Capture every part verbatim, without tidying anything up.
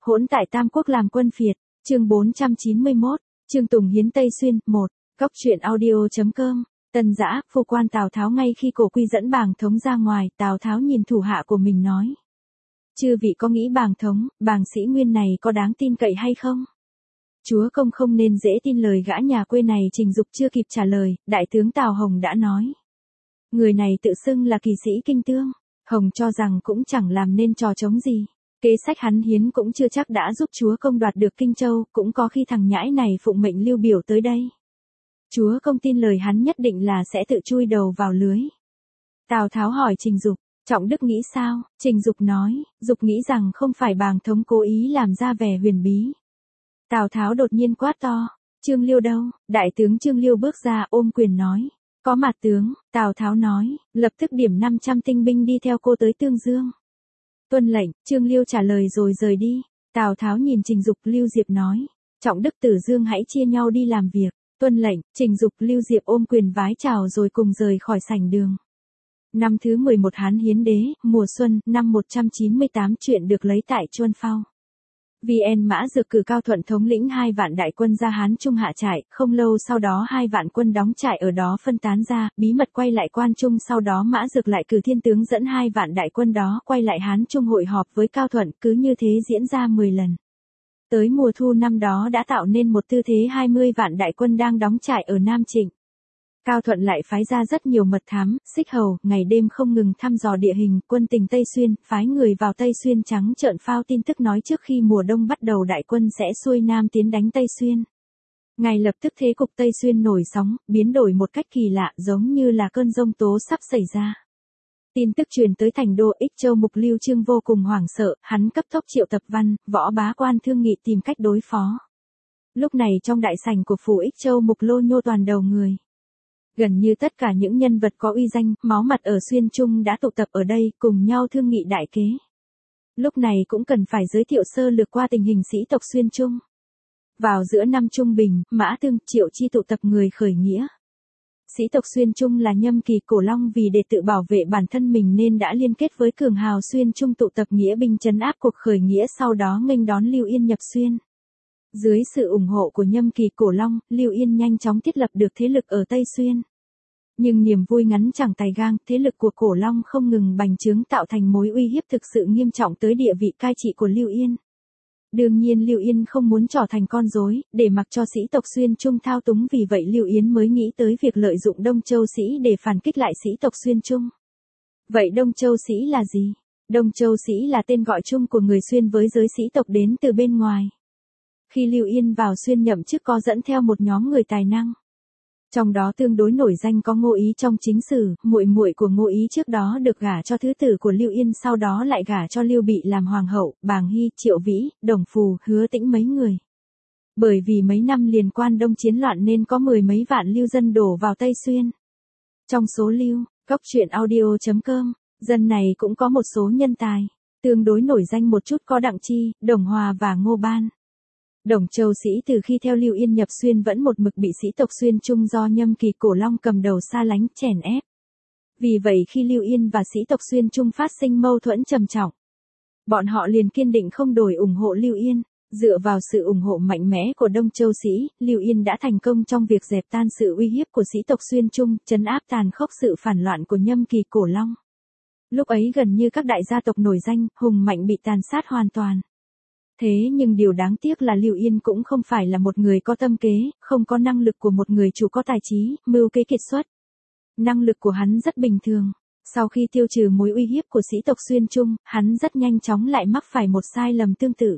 Hỗn tại Tam Quốc làm quân phiệt, chương bốn trăm chín mươi mốt, Trương Tùng hiến Tây Xuyên, một, Cóc truyện audio chấm com, Tân Dã, phu quan Tào Tháo ngay khi Cổ Quy dẫn Bàng Thống ra ngoài, Tào Tháo nhìn thủ hạ của mình nói. Chư vị có nghĩ Bàng Thống, Bàng Sĩ Nguyên này có đáng tin cậy hay không? Chúa công không nên dễ tin lời gã nhà quê này. Trình Dục chưa kịp trả lời, đại tướng Tào Hồng đã nói. Người này tự xưng là kỳ sĩ kinh tương, Hồng cho rằng cũng chẳng làm nên trò trống gì. Kế sách hắn hiến cũng chưa chắc đã giúp chúa công đoạt được Kinh Châu, cũng có khi thằng nhãi này phụng mệnh Lưu Biểu tới đây. Chúa công tin lời hắn nhất định là sẽ tự chui đầu vào lưới. Tào Tháo hỏi Trình Dục, Trọng Đức nghĩ sao? Trình Dục nói, Dục nghĩ rằng không phải Bàng Thống cố ý làm ra vẻ huyền bí. Tào Tháo đột nhiên quát to, Trương Liêu đâu? Đại tướng Trương Liêu bước ra ôm quyền nói, có mặt tướng. Tào Tháo nói, lập tức điểm năm trăm tinh binh đi theo cô tới Tương Dương. Tuân lệnh. Trương Liêu trả lời rồi rời đi. Tào Tháo nhìn Trình Dục, Lưu Diệp nói, Trọng Đức Tử Dương hãy chia nhau đi làm việc. Tuân lệnh. Trình Dục, Lưu Diệp ôm quyền vái chào rồi cùng rời khỏi sảnh đường. Năm thứ mười một Hán Hiến Đế, mùa xuân, năm một trăm chín mươi tám, chuyện được lấy tại Chuân Phao. vê en Mã Dược cử Cao Thuận thống lĩnh hai vạn đại quân ra Hán Trung hạ trại, không lâu sau đó hai vạn quân đóng trại ở đó phân tán ra, bí mật quay lại Quan Trung. Sau đó Mã Dược lại cử thiên tướng dẫn hai vạn đại quân đó quay lại Hán Trung hội họp với Cao Thuận, cứ như thế diễn ra mười lần. Tới mùa thu năm đó đã tạo nên một tư thế hai mươi vạn đại quân đang đóng trại ở Nam Trịnh. Cao Thuận lại phái ra rất nhiều mật thám, xích hầu, ngày đêm không ngừng thăm dò địa hình, quân tình Tây Xuyên, phái người vào Tây Xuyên trắng trợn phao tin tức nói trước khi mùa đông bắt đầu đại quân sẽ xuôi Nam tiến đánh Tây Xuyên. Ngay lập tức thế cục Tây Xuyên nổi sóng, biến đổi một cách kỳ lạ, giống như là cơn giông tố sắp xảy ra. Tin tức truyền tới thành đô Ích Châu, Mục Lưu Chương vô cùng hoảng sợ, hắn cấp tốc triệu tập Văn, Võ bá quan thương nghị tìm cách đối phó. Lúc này trong đại sảnh của phủ Ích Châu, Mục Lô nhô toàn đầu người. Gần như tất cả những nhân vật có uy danh, máu mặt ở Xuyên Trung đã tụ tập ở đây, cùng nhau thương nghị đại kế. Lúc này cũng cần phải giới thiệu sơ lược qua tình hình sĩ tộc Xuyên Trung. Vào giữa năm Trung Bình, Mã Tương, Triệu Chi tụ tập người khởi nghĩa. Sĩ tộc Xuyên Trung là Nhâm Kỳ, Cổ Long vì để tự bảo vệ bản thân mình nên đã liên kết với cường hào Xuyên Trung tụ tập nghĩa binh trấn áp cuộc khởi nghĩa, sau đó nghênh đón Lưu Yên nhập Xuyên. Dưới sự ủng hộ của Nhâm Kỳ, Cổ Long, Lưu Yên nhanh chóng thiết lập được thế lực ở Tây Xuyên. Nhưng niềm vui ngắn chẳng tài gang, thế lực của Cổ Long không ngừng bành trướng tạo thành mối uy hiếp thực sự nghiêm trọng tới địa vị cai trị của Lưu Yên. Đương nhiên Lưu Yên không muốn trở thành con rối, để mặc cho sĩ tộc Xuyên Trung thao túng, vì vậy Lưu Yến mới nghĩ tới việc lợi dụng Đông Châu Sĩ để phản kích lại sĩ tộc Xuyên Trung. Vậy Đông Châu Sĩ là gì? Đông Châu Sĩ là tên gọi chung của người Xuyên với giới sĩ tộc đến từ bên ngoài. Khi Lưu Yên vào Xuyên nhậm chức có dẫn theo một nhóm người tài năng. Trong đó tương đối nổi danh có Ngô Ý trong chính sử, muội muội của Ngô Ý trước đó được gả cho thứ tử của Lưu Yên, sau đó lại gả cho Lưu Bị làm hoàng hậu, Bàng Hy, Triệu Vĩ, Đồng Phù, Hứa Tĩnh mấy người. Bởi vì mấy năm liền Quan Đông chiến loạn nên có mười mấy vạn lưu dân đổ vào Tây Xuyên. Trong số lưu, Cóc truyện audio chấm com, dân này cũng có một số nhân tài, tương đối nổi danh một chút có Đặng Chi, Đồng Hòa và Ngô Ban. Đồng Châu Sĩ từ khi theo Lưu Yên nhập Xuyên vẫn một mực bị sĩ tộc Xuyên Trung do Nhâm Kỳ, Cổ Long cầm đầu xa lánh, chèn ép. Vì vậy khi Lưu Yên và sĩ tộc Xuyên Trung phát sinh mâu thuẫn trầm trọng, bọn họ liền kiên định không đổi ủng hộ Lưu Yên. Dựa vào sự ủng hộ mạnh mẽ của Đông Châu Sĩ, Lưu Yên đã thành công trong việc dẹp tan sự uy hiếp của sĩ tộc Xuyên Trung, trấn áp tàn khốc sự phản loạn của Nhâm Kỳ, Cổ Long. Lúc ấy gần như các đại gia tộc nổi danh, hùng mạnh bị tàn sát hoàn toàn. Thế nhưng điều đáng tiếc là Lưu Yên cũng không phải là một người có tâm kế, không có năng lực của một người chủ có tài trí, mưu kế kiệt xuất. Năng lực của hắn rất bình thường. Sau khi tiêu trừ mối uy hiếp của sĩ tộc Xuyên Trung, hắn rất nhanh chóng lại mắc phải một sai lầm tương tự.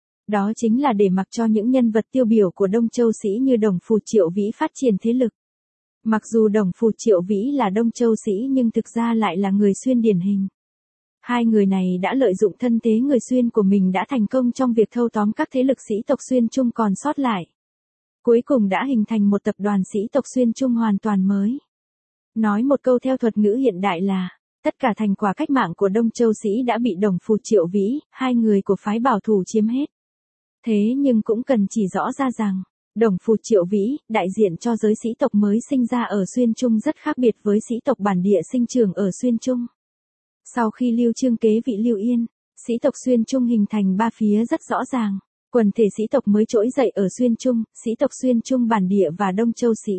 Đó chính là để mặc cho những nhân vật tiêu biểu của Đông Châu Sĩ như Đồng Phù, Triệu Vĩ phát triển thế lực. Mặc dù Đồng Phù, Triệu Vĩ là Đông Châu Sĩ nhưng thực ra lại là người Xuyên điển hình. Hai người này đã lợi dụng thân thế người Xuyên của mình đã thành công trong việc thâu tóm các thế lực sĩ tộc Xuyên Trung còn sót lại. Cuối cùng đã hình thành một tập đoàn sĩ tộc Xuyên Trung hoàn toàn mới. Nói một câu theo thuật ngữ hiện đại là, tất cả thành quả cách mạng của Đông Châu Sĩ đã bị Đồng Phù, Triệu Vĩ, hai người của phái bảo thủ chiếm hết. Thế nhưng cũng cần chỉ rõ ra rằng, Đồng Phù, Triệu Vĩ, đại diện cho giới sĩ tộc mới sinh ra ở Xuyên Trung rất khác biệt với sĩ tộc bản địa sinh trưởng ở Xuyên Trung. Sau khi Lưu Chương kế vị Lưu Yên, Sĩ tộc Xuyên Trung hình thành ba phía rất rõ ràng. Quần thể sĩ tộc mới trỗi dậy ở Xuyên Trung, sĩ tộc Xuyên Trung bản địa và Đông Châu Sĩ.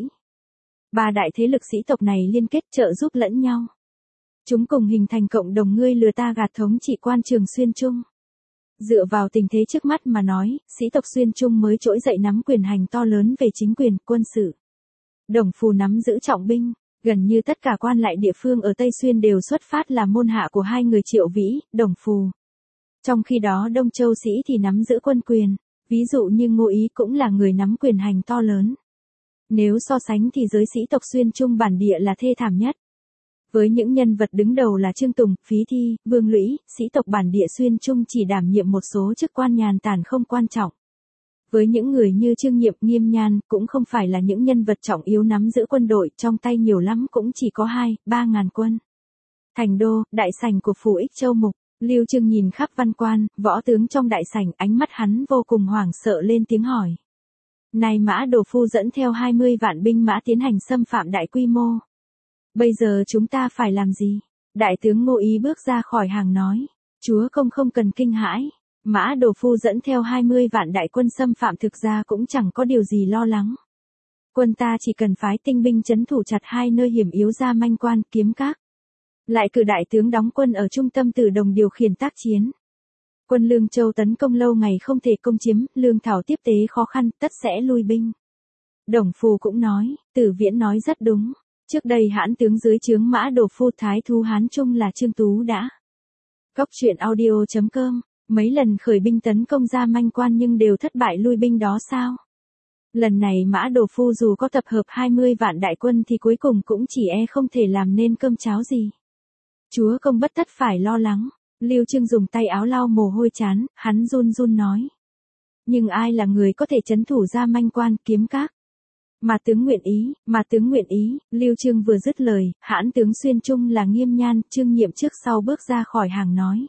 Ba đại thế lực sĩ tộc này liên kết trợ giúp lẫn nhau. Chúng cùng hình thành cộng đồng ngươi lừa ta gạt thống trị quan trường Xuyên Trung. Dựa vào tình thế trước mắt mà nói, sĩ tộc Xuyên Trung mới trỗi dậy nắm quyền hành to lớn về chính quyền, quân sự. Đồng Phù nắm giữ trọng binh, gần như tất cả quan lại địa phương ở Tây Xuyên đều xuất phát là môn hạ của hai người Triệu Vĩ, Đồng Phù. Trong khi đó Đông Châu Sĩ thì nắm giữ quân quyền, ví dụ như Ngô Ý cũng là người nắm quyền hành to lớn. Nếu so sánh thì giới sĩ tộc Xuyên Trung bản địa là thê thảm nhất. Với những nhân vật đứng đầu là Trương Tùng, Phí Thi, Vương Lũy, sĩ tộc bản địa Xuyên Trung chỉ đảm nhiệm một số chức quan nhàn tản không quan trọng. Với những người như Trương Nhiệm, Nghiêm Nhan cũng không phải là những nhân vật trọng yếu nắm giữ quân đội, trong tay nhiều lắm cũng chỉ có hai, ba ngàn quân. Thành đô, đại sảnh của phủ Ích Châu Mục, Lưu Trương nhìn khắp văn quan, võ tướng trong đại sảnh, ánh mắt hắn vô cùng hoảng sợ lên tiếng hỏi. Này Mã Đồ Phu dẫn theo hai mươi vạn binh mã tiến hành xâm phạm đại quy mô. Bây giờ chúng ta phải làm gì? Đại tướng Ngô Ý bước ra khỏi hàng nói. Chúa công không cần kinh hãi. Mã Đồ Phu dẫn theo hai mươi vạn đại quân xâm phạm thực ra cũng chẳng có điều gì lo lắng. Quân ta chỉ cần phái tinh binh trấn thủ chặt hai nơi hiểm yếu ra Manh Quan, Kiếm Các. Lại cử đại tướng đóng quân ở trung tâm Từ Đồng điều khiển tác chiến. Quân Lương Châu tấn công lâu ngày không thể công chiếm, lương thảo tiếp tế khó khăn, tất sẽ lui binh. Đồng Phù cũng nói, Tử Viễn nói rất đúng. Trước đây hãn tướng dưới trướng Mã Đồ Phu Thái Thú Hán Trung là Trương Tú đã. Cóc truyện audio chấm com, mấy lần khởi binh tấn công ra Manh Quan nhưng đều thất bại lui binh đó sao? Lần này Mã Đồ Phu dù có tập hợp hai mươi vạn đại quân thì cuối cùng cũng chỉ e không thể làm nên cơm cháo gì. Chúa công bất tất phải lo lắng. Lưu Trương dùng tay áo lau mồ hôi chán, hắn run run nói. Nhưng ai là người có thể trấn thủ ra Manh Quan, Kiếm Các? Mà tướng nguyện ý, mà tướng nguyện ý, Lưu Trương vừa dứt lời, hãn tướng Xuyên Trung là Nghiêm Nhan, Trương Nhiệm trước sau bước ra khỏi hàng nói.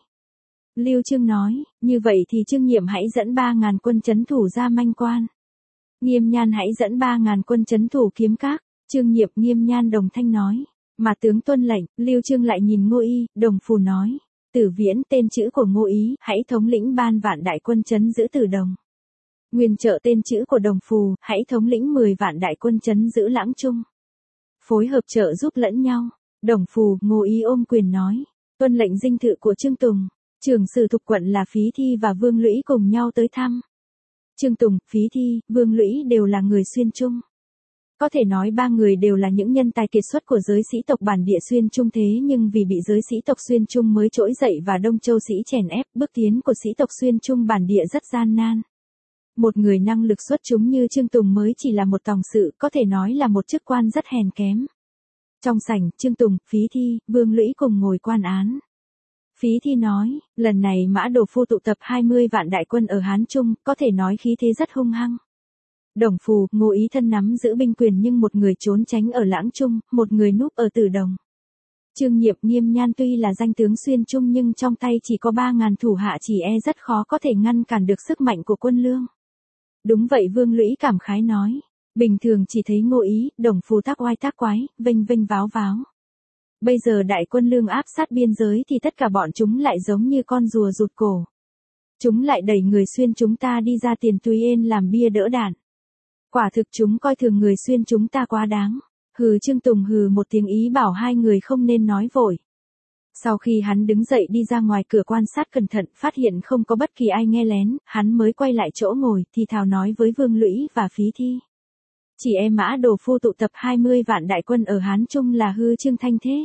Lưu Trương nói, như vậy thì Trương Nhiệm hãy dẫn ba ngàn quân trấn thủ ra Manh Quan. Nghiêm Nhan hãy dẫn ba ngàn quân trấn thủ Kiếm Các, Trương Nhiệm, Nghiêm Nhan đồng thanh nói. Mà tướng tuân lệnh, Lưu Trương lại nhìn Ngô Y, Đồng Phù nói. Tử Viễn, tên chữ của Ngô Ý, hãy thống lĩnh ban vạn đại quân trấn giữ Từ Đồng. Nguyên Trợ, tên chữ của Đồng Phù, hãy thống lĩnh mười vạn đại quân trấn giữ Lãng Trung. Phối hợp trợ giúp lẫn nhau. Đồng Phù, Ngô Ý ôm quyền nói. Tuân lệnh dinh thự của Trương Tùng. Trưởng sử thuộc quận là Phí Thi và Vương Lũy cùng nhau tới thăm. Trương Tùng, Phí Thi, Vương Lũy đều là người Xuyên Trung. Có thể nói ba người đều là những nhân tài kiệt xuất của giới sĩ tộc bản địa Xuyên Trung thế nhưng vì bị giới sĩ tộc Xuyên Trung mới trỗi dậy và Đông Châu Sĩ chèn ép, bước tiến của sĩ tộc Xuyên Trung bản địa rất gian nan. Một người năng lực xuất chúng như Trương Tùng mới chỉ là một tòng sự, có thể nói là một chức quan rất hèn kém. Trong sảnh, Trương Tùng, Phí Thi, Vương Lũy cùng ngồi quan án. Phí Thi nói, lần này Mã Đồ Phu tụ tập hai mươi vạn đại quân ở Hán Trung, có thể nói khí thế rất hung hăng. Đồng Phù, Ngô Ý thân nắm giữ binh quyền nhưng một người trốn tránh ở Lãng Trung, một người núp ở Từ Đồng. Trương Nhiệm, Nghiêm Nhan tuy là danh tướng Xuyên Trung nhưng trong tay chỉ có ba ngàn thủ hạ chỉ e rất khó có thể ngăn cản được sức mạnh của quân Lương. Đúng vậy, Vương Lũy cảm khái nói. Bình thường chỉ thấy Ngô Ý, Đồng Phù tác oai tác quái, vênh vênh váo váo. Bây giờ đại quân Lương áp sát biên giới thì tất cả bọn chúng lại giống như con rùa rụt cổ. Chúng lại đẩy người Xuyên chúng ta đi ra tiền Tuy Yên làm bia đỡ đạn. Quả thực chúng coi thường người Xuyên chúng ta quá đáng. Hừ, Trương Tùng hừ một tiếng ý bảo hai người không nên nói vội. Sau khi hắn đứng dậy đi ra ngoài cửa quan sát cẩn thận, phát hiện không có bất kỳ ai nghe lén, hắn mới quay lại chỗ ngồi, thì thào nói với Vương Lũy và Phí Thi. Chỉ em Mã Đồ Phu tụ tập hai mươi vạn đại quân ở Hán Trung là hư trương thanh thế.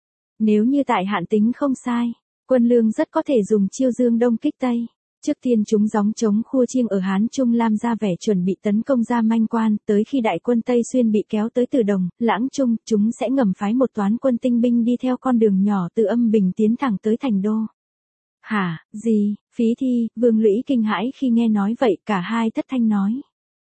Nếu như tại hạn tính không sai, quân Lương rất có thể dùng chiêu dương đông kích tây. Trước tiên chúng gióng chống khua chiêng ở Hán Trung Lam ra vẻ chuẩn bị tấn công ra Manh Quan, tới khi đại quân Tây Xuyên bị kéo tới Từ Đồng, Lãng Trung, chúng sẽ ngầm phái một toán quân tinh binh đi theo con đường nhỏ từ Âm Bình tiến thẳng tới thành đô. Hả, gì? Phí Thi, Vương Lũy kinh hãi khi nghe nói vậy, cả hai thất thanh nói.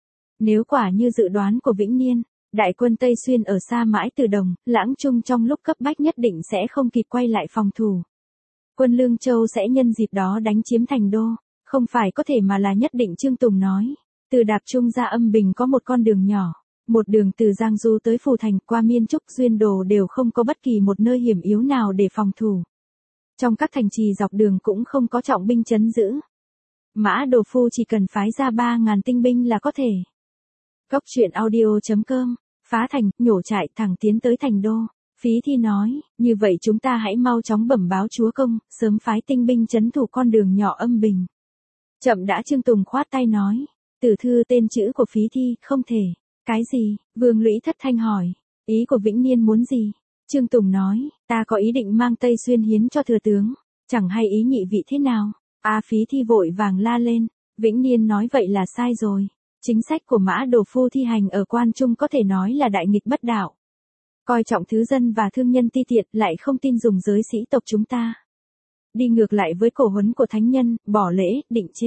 Nếu quả như dự đoán của Vĩnh Niên, đại quân Tây Xuyên ở xa mãi Từ Đồng, Lãng Trung trong lúc cấp bách nhất định sẽ không kịp quay lại phòng thủ. Quân Lương Châu sẽ nhân dịp đó đánh chiếm thành đô. Không phải có thể mà là nhất định, Trương Tùng nói. Từ Đạp Trung ra Âm Bình có một con đường nhỏ. Một đường từ Giang Du tới Phù Thành qua Miên Trúc Duyên Đồ đều không có bất kỳ một nơi hiểm yếu nào để phòng thủ. Trong các thành trì dọc đường cũng không có trọng binh trấn giữ. Mã Đồ Phu chỉ cần phái ra ba ngàn tinh binh là có thể. Cốc truyện audio chấm com, phá thành, nhổ trại thẳng tiến tới thành đô. Phí Thi nói, như vậy chúng ta hãy mau chóng bẩm báo chúa công, sớm phái tinh binh trấn thủ con đường nhỏ Âm Bình. Chậm đã. Trương Tùng khoát tay nói, tử thư tên chữ của Phí Thi, không thể. Cái gì? Vương Lũy thất thanh hỏi, ý của Vĩnh Niên muốn gì? Trương Tùng nói, ta có ý định mang Tây Xuyên hiến cho thừa tướng, chẳng hay ý nhị vị thế nào. A Phí Thi vội vàng la lên, Vĩnh Niên nói vậy là sai rồi. Chính sách của Mã Đồ Phu thi hành ở Quan Trung có thể nói là đại nghịch bất đạo. Coi trọng thứ dân và thương nhân ti tiện, lại không tin dùng giới sĩ tộc chúng ta. Đi ngược lại với cổ huấn của thánh nhân, bỏ lễ, định chế.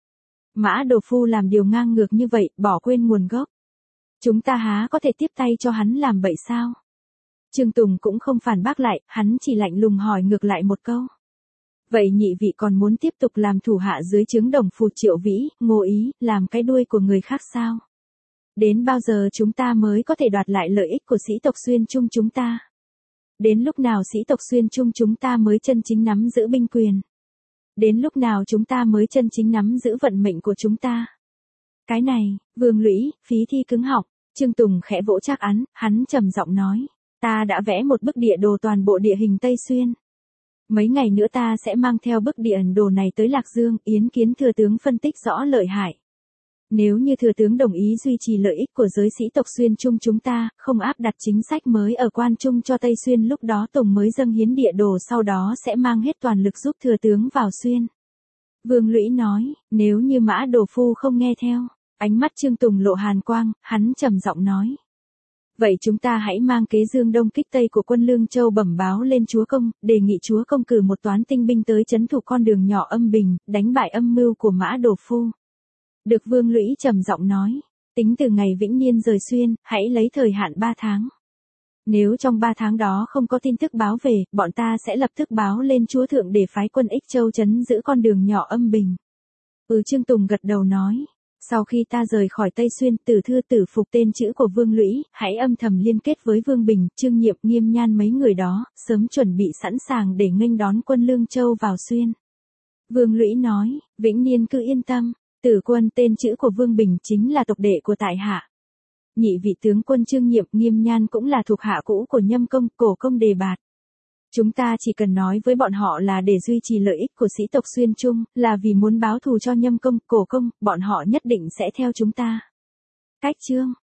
Mã Đồ Phu làm điều ngang ngược như vậy, bỏ quên nguồn gốc. Chúng ta há có thể tiếp tay cho hắn làm bậy sao? Trương Tùng cũng không phản bác lại, hắn chỉ lạnh lùng hỏi ngược lại một câu. Vậy nhị vị còn muốn tiếp tục làm thủ hạ dưới trướng Đồng Phù Triệu Vĩ, Ngô Ý, làm cái đuôi của người khác sao? Đến bao giờ chúng ta mới có thể đoạt lại lợi ích của sĩ tộc Xuyên Trung chúng ta? Đến lúc nào sĩ tộc Xuyên Trung chúng ta mới chân chính nắm giữ binh quyền? Đến lúc nào chúng ta mới chân chính nắm giữ vận mệnh của chúng ta? Cái này, Vương Lũy, Phí Thi cứng họng. Trương Tùng khẽ vỗ trác án, hắn trầm giọng nói, ta đã vẽ một bức địa đồ toàn bộ địa hình Tây Xuyên. Mấy ngày nữa ta sẽ mang theo bức địa đồ này tới Lạc Dương, yến kiến thừa tướng phân tích rõ lợi hại. Nếu như thừa tướng đồng ý duy trì lợi ích của giới sĩ tộc Xuyên Trung chúng ta, không áp đặt chính sách mới ở Quan Trung cho Tây Xuyên, lúc đó Tùng mới dâng hiến địa đồ, sau đó sẽ mang hết toàn lực giúp thừa tướng vào Xuyên. Vương Lũy nói, nếu như Mã Đồ Phu không nghe theo. Ánh mắt Trương Tùng lộ hàn quang, hắn trầm giọng nói. Vậy chúng ta hãy mang kế dương đông kích tây của quân Lương Châu bẩm báo lên chúa công, đề nghị chúa công cử một toán tinh binh tới trấn thủ con đường nhỏ Âm Bình, đánh bại âm mưu của Mã Đồ Phu. Được. Vương Lũy trầm giọng nói, tính từ ngày Vĩnh Niên rời Xuyên, hãy lấy thời hạn ba tháng. Nếu trong ba tháng đó không có tin tức báo về, bọn ta sẽ lập tức báo lên chúa thượng để phái quân Ích Châu trấn giữ con đường nhỏ Âm Bình. Ừ. Trương Tùng gật đầu nói. Sau khi ta rời khỏi Tây Xuyên, tử thư tử phục tên chữ của Vương Lũy, hãy âm thầm liên kết với Vương Bình, Trương Nhiệm, Nghiêm Nhan mấy người đó, sớm chuẩn bị sẵn sàng để nghênh đón quân Lương Châu vào Xuyên. Vương Lũy nói, Vĩnh Niên cứ yên tâm, tử quân tên chữ của Vương Bình chính là tộc đệ của tại hạ. Nhị vị tướng quân Trương Nhiệm, Nghiêm Nhan cũng là thuộc hạ cũ của Nhâm Công, Cổ Công Đề Bạt. Chúng ta chỉ cần nói với bọn họ là để duy trì lợi ích của sĩ tộc Xuyên Trung, là vì muốn báo thù cho Nhâm Công, Cổ Công, bọn họ nhất định sẽ theo chúng ta. Cách chương